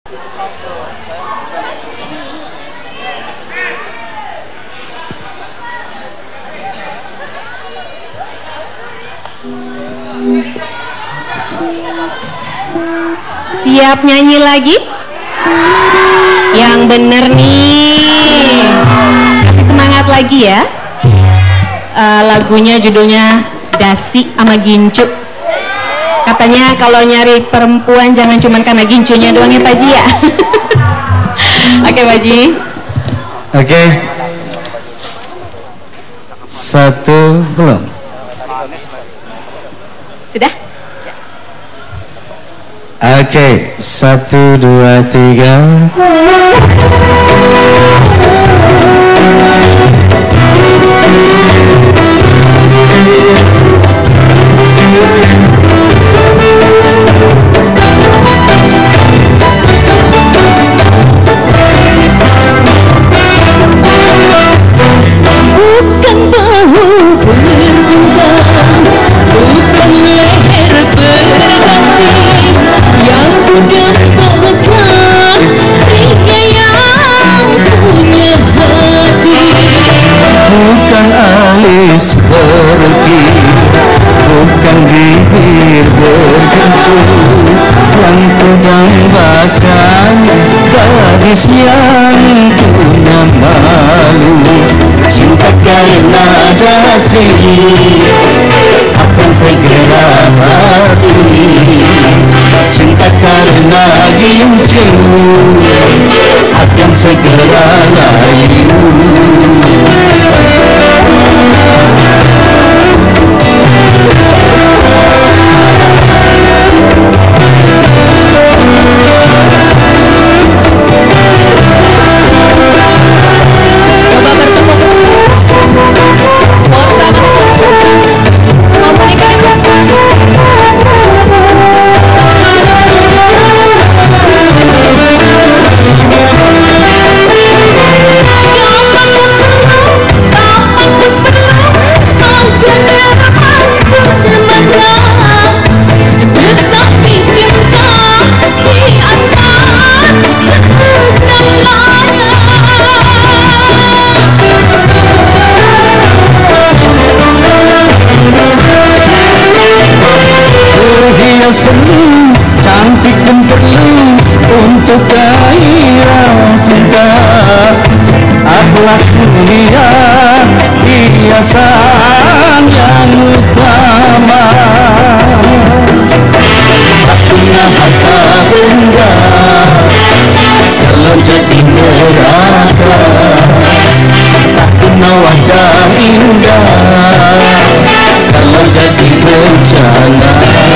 Siap nyanyi lagi? Yang bener nih. Kasih semangat lagi ya. Lagunya judulnya Dasi sama Gincu. Katanya kalau nyari perempuan jangan cuma karena gincunya doang ya Pak Ji ya. Oke Pak Ji. Oke. Satu belum. Sudah? Oke, 1, 2, 3. Bukan bahu berubah, bukan leher berganti yang dapatkan pria yang punya hati. Bukan alis pergi, bukan bibir bergencu yang ku dambakan, gadis yang punya malu. Cinta karena dasi akan segera pasti, cinta karena gincu akan segera layu. Cantik dan perlu untuk gairah cinta, akhlak mulia hiasan yang utama. Tak punya harta benda kalau jadi neraka, tak punya wajah indah kalau jadi bencana.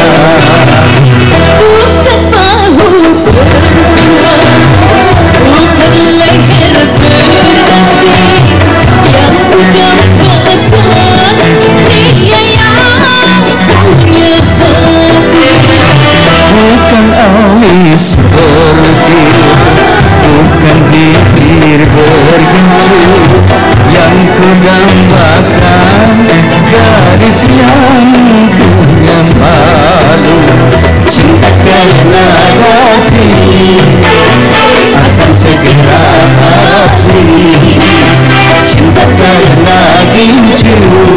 Bukan bahu berdua, bukan leher berganti yang dapatkan pria yang punya hati. Bukan alis pergi, bukan bibir bergencu yang ku dambakan, gadis yang punya malu. Cinta karena kasih akan segera pasti, cinta karena gincu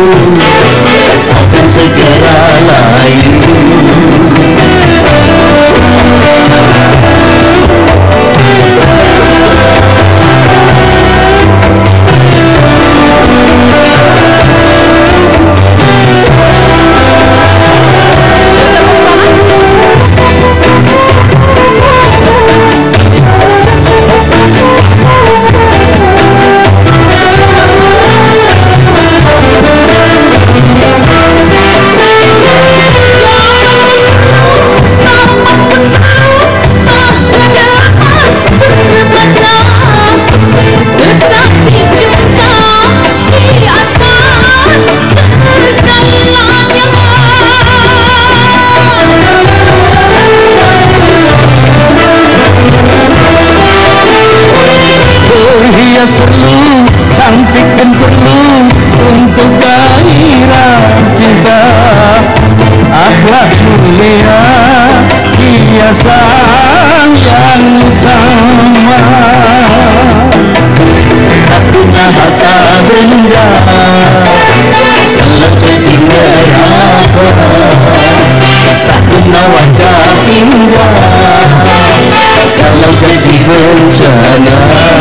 akan segera layu. mana.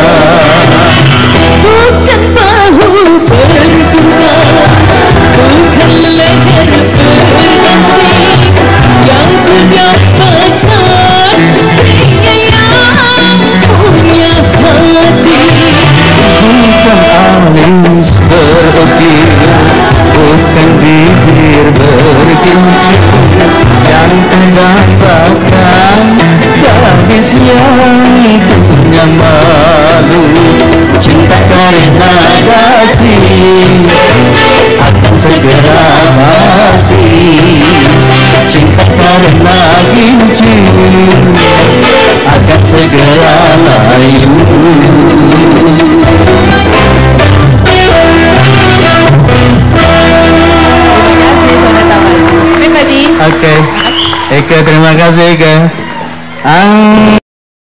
Bukan bahu berguna, bukan leher bernasib yang ku dapatkan, pria yang punya hati. Bukan alis berukir, bukan bibir bergincu yang mendapatkan gadis yang punya malu. Cinta karena kasih akan segera basi, cinta karena gincu akan segera layu. Oke, Eka, terima kasih Eka.